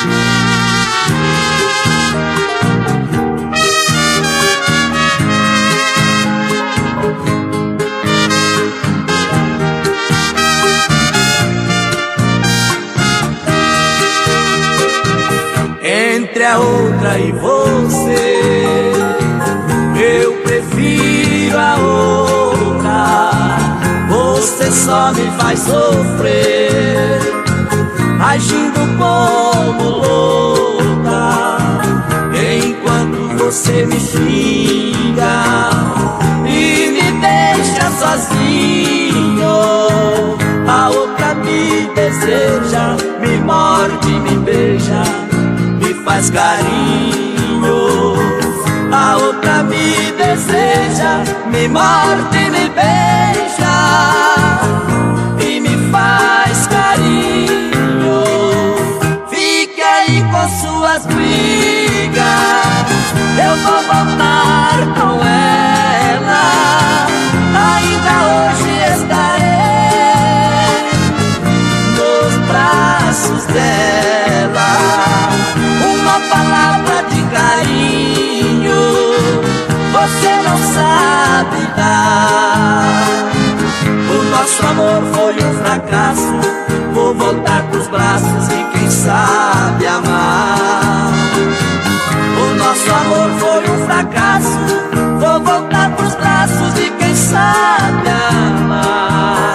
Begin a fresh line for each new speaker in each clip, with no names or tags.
Entre a outra e você, eu prefiro a outra. Você só me faz sofrer, agindo como louca, enquanto você me xinga e me deixa sozinho. A outra me deseja, me morde, me beija, faz carinho. A outra me deseja, me morde, me beija e me faz carinho. Fique aí com suas brigas, eu vou voltar com ela. Ainda hoje estarei nos braços dela. Uma palavra de carinho você não sabe dar. O nosso amor foi um fracasso, vou voltar pros braços de quem sabe amar. O nosso amor foi um fracasso, vou voltar pros braços de quem sabe amar.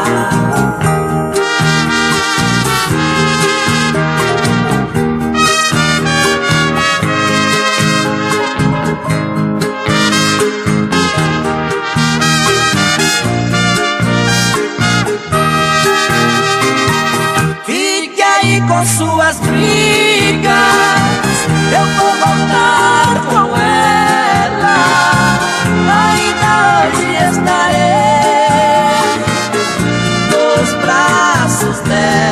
Com suas brigas, eu vou voltar com ela. Ainda hoje estarei nos braços dela.